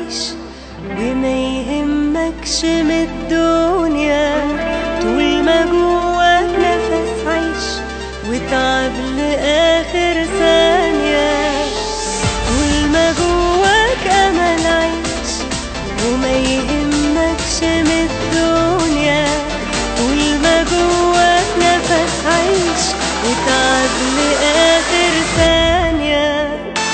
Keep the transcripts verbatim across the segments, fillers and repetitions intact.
عيش وما يهمكش من الدنيا، طول ما جواك نفس عيش وتعب لآخر ثانية. طول ما جواك أمل عيش وما يهمكش من الدنيا، طول ما جواك نفس عيش وتعب لآخر ثانية.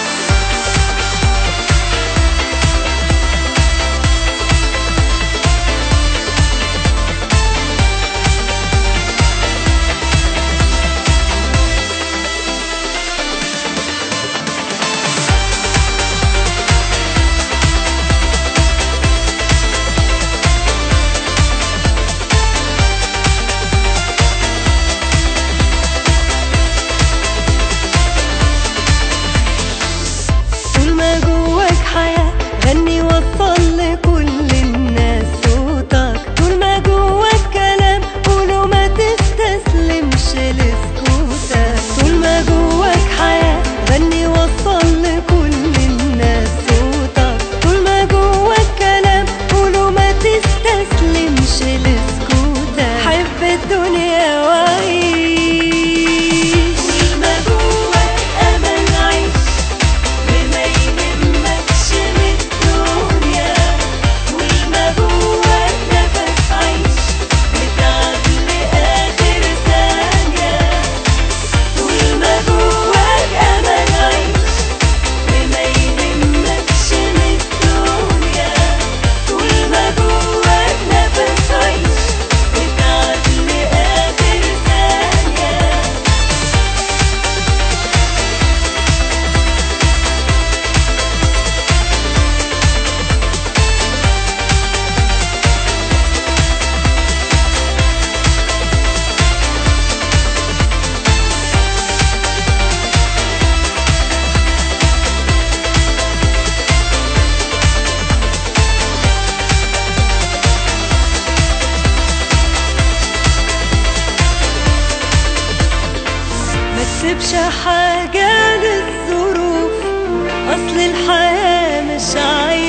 غني وصل لكل الناس صوتك، طول ما جواك كلام قوله ما تستسلمش لسكوتك. طول ما جواك حياة غني وصل لكل الناس صوتك، طول ما جواك كلام قوله ما تستسلمش لسكوتك. حب الدنيا وعيش، طول ما جواك أمل عيش وما يهمكش من الدنيا، طول ما جواك نفس عيش وتعب لآخر ثانية. طول ما جواك أمل عيش وما يهمكش من الدنيا، طول ما جواك نفس عيش وتعب لآخر ثانية. ما تسيبش حاجة للظروف، أصل الحياة مش عايزة